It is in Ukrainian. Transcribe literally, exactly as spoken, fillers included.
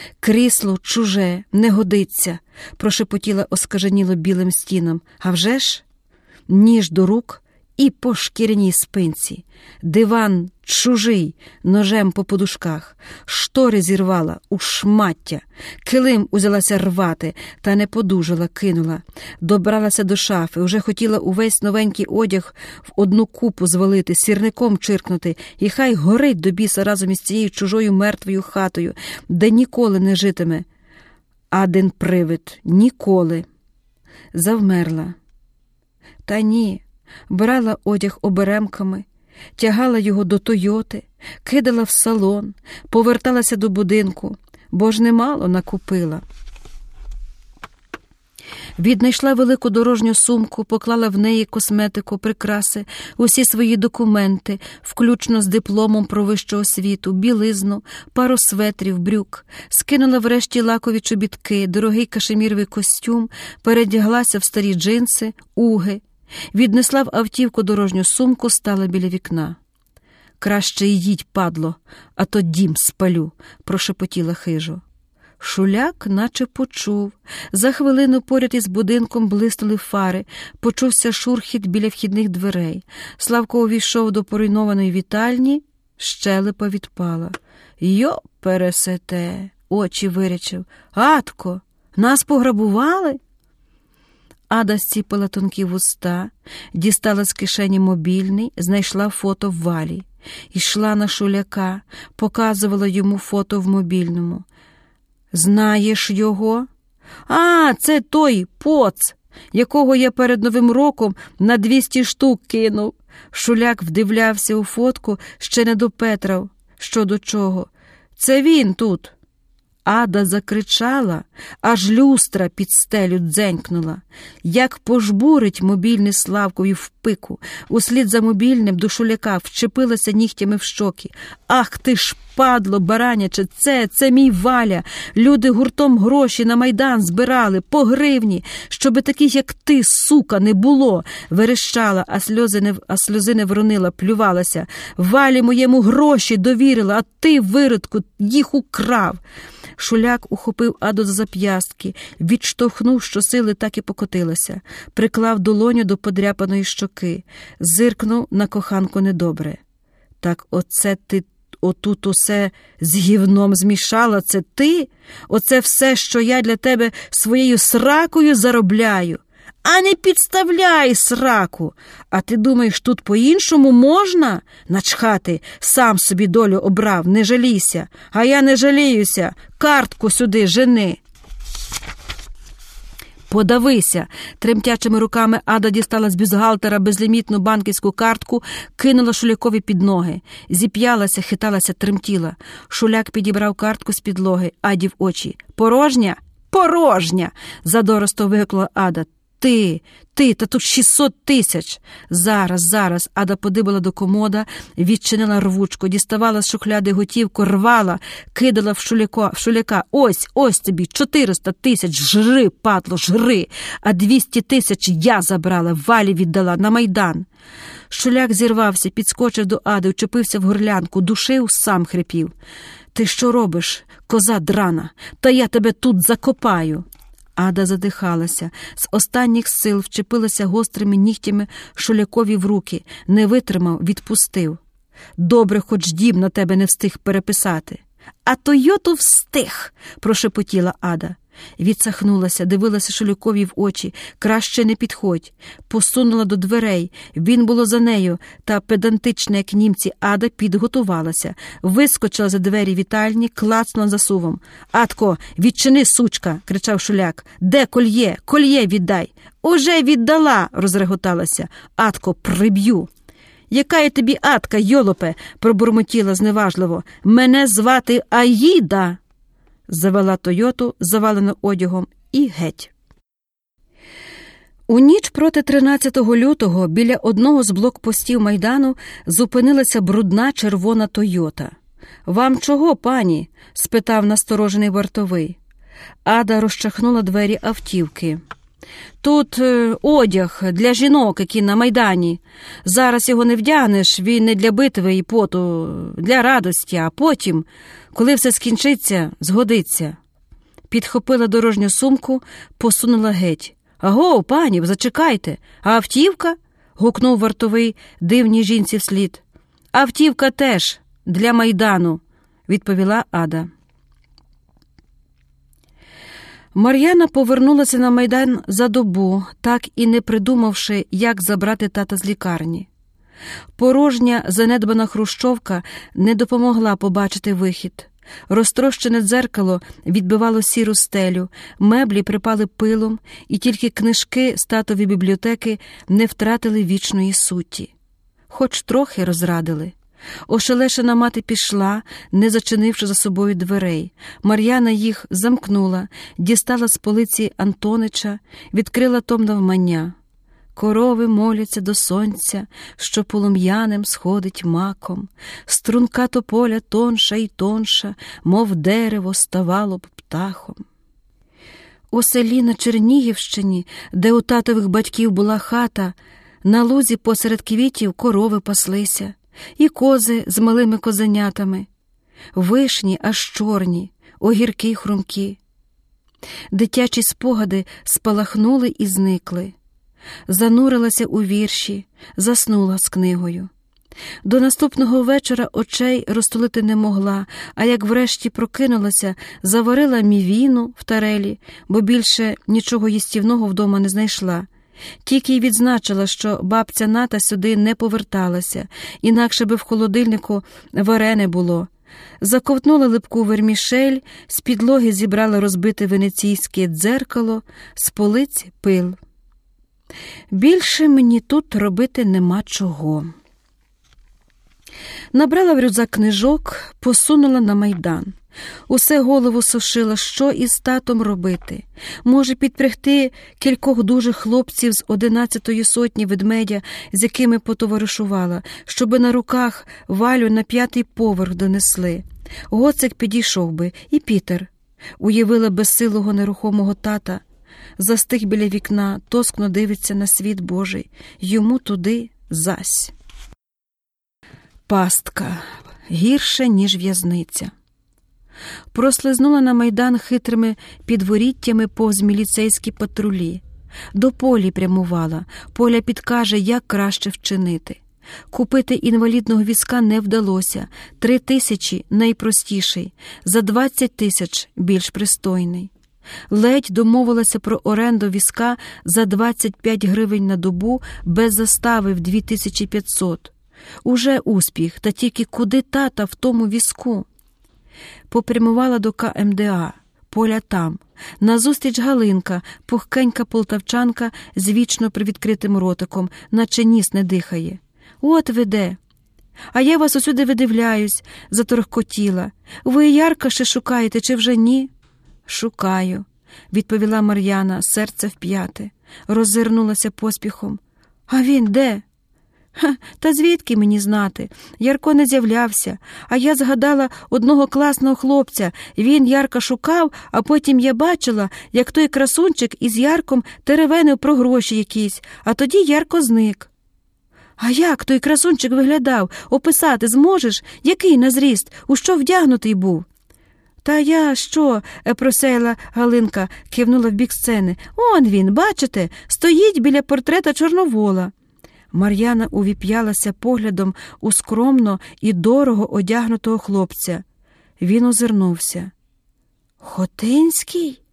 Крісло чуже, не годиться, прошепотіла оскаженіло білим стінам. А вже ж? Ніж до рук і по шкіряній спинці. Диван чужий, ножем по подушках. Штори зірвала у шмаття. Килим узялася рвати, та не подужала, кинула. Добралася до шафи, уже хотіла увесь новенький одяг в одну купу звалити, сірником чиркнути, і хай горить до біса разом із цією чужою мертвою хатою, де ніколи не житиме. Адин привид, ніколи. Завмерла. Та ні, брала одяг оберемками, тягала його до Тойоти, кидала в салон, поверталася до будинку, бо ж немало накупила. Віднайшла велику дорожню сумку, поклала в неї косметику, прикраси, усі свої документи, включно з дипломом про вищу освіту, білизну, пару светрів, брюк, скинула врешті лакові чобітки, дорогий кашеміровий костюм, передяглася в старі джинси, уги, віднесла в автівку дорожню сумку, стала біля вікна. «Краще йдіть, падло, а то дім спалю», – прошепотіла хижо. Шуляк наче почув. За хвилину поряд із будинком блиснули фари, почувся шурхіт біля вхідних дверей. Славко увійшов до поруйнованої вітальні, щелепа відпала. «Йо, пересете!» – очі вирячив. «Атко, нас пограбували?» Ада зціпила тонкі вуста, дістала з кишені мобільний, знайшла фото в Валі. Йшла на Шуляка, показувала йому фото в мобільному. «Знаєш його?» «А, це той поц, якого я перед Новим роком на двісті штук кинув». Шуляк вдивлявся у фотку, ще не допетрав, що до чого. «Це він тут». Ада закричала, аж люстра під стелю дзенькнула. Як пожбурить мобільний Славкові в пику. Услід за мобільним до Шуляка вчепилася нігтями в щоки. «Ах ти ж, падло, бараняче, це, це мій Валя! Люди гуртом гроші на Майдан збирали, по гривні, щоби таких, як ти, сука, не було!» Верещала, а сльози не, а сльози не вронила, плювалася. «Валі моєму гроші довірила, а ти, виродку, їх украв!» Шуляк ухопив Аду за зап'ястки, відштовхнув щосили, так і покотилася. Приклав долоню до подряпаної щоки, зиркнув на коханку недобре. «Так оце ти отут усе з гівном змішала, це ти? Оце все, що я для тебе своєю сракою заробляю? А не підставляй сраку! А ти думаєш, тут по-іншому можна? Начхати, сам собі долю обрав, не жалійся. А я не жаліюся, картку сюди жени!» «Подавися!» Тремтячими руками Ада дістала з бюстгальтера безлімітну банківську картку, кинула Шулякові під ноги. Зіп'ялася, хиталася, тремтіла. Шуляк підібрав картку з підлоги, Аді в очі. «Порожня? Порожня!» задоросто вигукнула Ада. «Ти, ти, та тут шістсот тисяч!» «Зараз, зараз!» Ада подибала до комода, відчинила рвучку, діставала з шухляди готівку, рвала, кидала в Шуляка. В Шуляка. «Ось, ось тобі, чотириста тисяч, жри, падло, жри! А двісті тисяч я забрала, Валі віддала, на Майдан!» Шуляк зірвався, підскочив до Ади, вчепився в горлянку, душив, сам хрипів. «Ти що робиш, коза драна? Та я тебе тут закопаю!» Ада задихалася, з останніх сил вчепилася гострими нігтями Шулякові в руки, не витримав, відпустив. «Добре, хоч дім на тебе не встиг переписати». «А Тойоту встиг!» – прошепотіла Ада. Відсахнулася, дивилася Шулякові в очі. «Краще не підходь». Посунула до дверей. Він було за нею, та педантична, як німці, Ада підготувалася. Вискочила за двері вітальні, клацнула засувом. «Адко, відчини, сучка!» – кричав Шуляк. «Де кольє? Кольє віддай!» «Уже віддала!» – розреготалася. «Адко, приб'ю!» «Яка я тобі Адка, йолопе!» – пробурмотіла зневажливо. «Мене звати Аїда!» Завела Тойоту, завалену одягом, і геть. У ніч проти тринадцятого лютого біля одного з блокпостів Майдану зупинилася брудна червона Тойота. «Вам чого, пані?» – спитав насторожений вартовий. Ада розчахнула двері автівки. «Тут е, одяг для жінок, які на Майдані. Зараз його не вдягнеш, він не для битви і поту, для радості, а потім, Коли все скінчиться, згодиться. Підхопила дорожню сумку, посунула геть. «Аго, пані, зачекайте! А автівка?» – гукнув вартовий дивній жінці вслід. «Автівка теж для Майдану», – відповіла Ада. Мар'яна повернулася на Майдан за добу, так і не придумавши, як забрати тата з лікарні. Порожня, занедбана хрущовка не допомогла побачити вихід. Розтрощене дзеркало відбивало сіру стелю, меблі припали пилом, і тільки книжки з татової бібліотеки не втратили вічної суті. Хоч трохи розрадили. Ошелешена мати пішла, не зачинивши за собою дверей. Мар'яна їх замкнула, дістала з полиці Антонича, відкрила том навмання. Корови моляться до сонця, що полум'яним сходить маком. Струнка тополя тонша й тонша, мов дерево ставало б птахом. У селі на Чернігівщині, де у татових батьків була хата, на лузі посеред квітів корови паслися, і кози з малими козенятами, вишні аж чорні, огірки хрумкі. Дитячі спогади спалахнули і зникли. Занурилася у вірші, заснула з книгою. До наступного вечора очей розтулити не могла, а як врешті прокинулася, заварила мівіну в тарелі, бо більше нічого їстівного вдома не знайшла. Тільки й відзначила, що бабця Ната сюди не поверталася, інакше би в холодильнику варене було. Заковтнула липку вермішель, з підлоги зібрала розбите венеційське дзеркало, з полиць пил. Більше мені тут робити нема чого. Набрала в рюкзак книжок, посунула на Майдан. Усе голову сушила, що із татом робити. Може, підпрягти кількох дужих хлопців з одинадцятої сотні ведмедя, з якими потоваришувала, щоби на руках Валю на п'ятий поверх донесли. Гоцик підійшов би, і Пітер. Уявила безсилого нерухомого тата. Застиг біля вікна, тоскно дивиться на світ Божий. Йому туди зась. Пастка. Гірше, ніж в'язниця. Прослизнула на Майдан хитрими підворіттями повз міліцейські патрулі. До Полі прямувала. Поля підкаже, як краще вчинити. Купити інвалідного візка не вдалося. Три тисячі – найпростіший, за двадцять тисяч – більш пристойний. Ледь домовилася про оренду візка за двадцять п'ять гривень на добу без застави в дві тисячі п'ятсот. Уже успіх, та тільки куди тата в тому візку? Попрямувала до ка ем де а. Поля там. Назустріч Галинка, пухкенька полтавчанка з вічно привідкритим ротиком, наче ніс не дихає. От ви де. А я вас усюди видивляюсь, заторохкотіла. Ви Ярка ще шукаєте, чи вже ні? Шукаю, відповіла Мар'яна, серце вп'яте. Роззирнулася поспіхом. А він де? Ха, та звідки мені знати? Ярко не з'являвся, а я згадала одного класного хлопця. Він Ярка шукав, а потім я бачила, як той красунчик із Ярком теревенив про гроші якісь, а тоді Ярко зник. А як той красунчик виглядав? Описати зможеш? Який на зріст? У що вдягнутий був? Та я що? – просяяла Галинка, кивнула в бік сцени. Он він, бачите, стоїть біля портрета Чорновола. Мар'яна увіп'ялася поглядом у скромно і дорого одягнутого хлопця. Він озирнувся. Хотинський?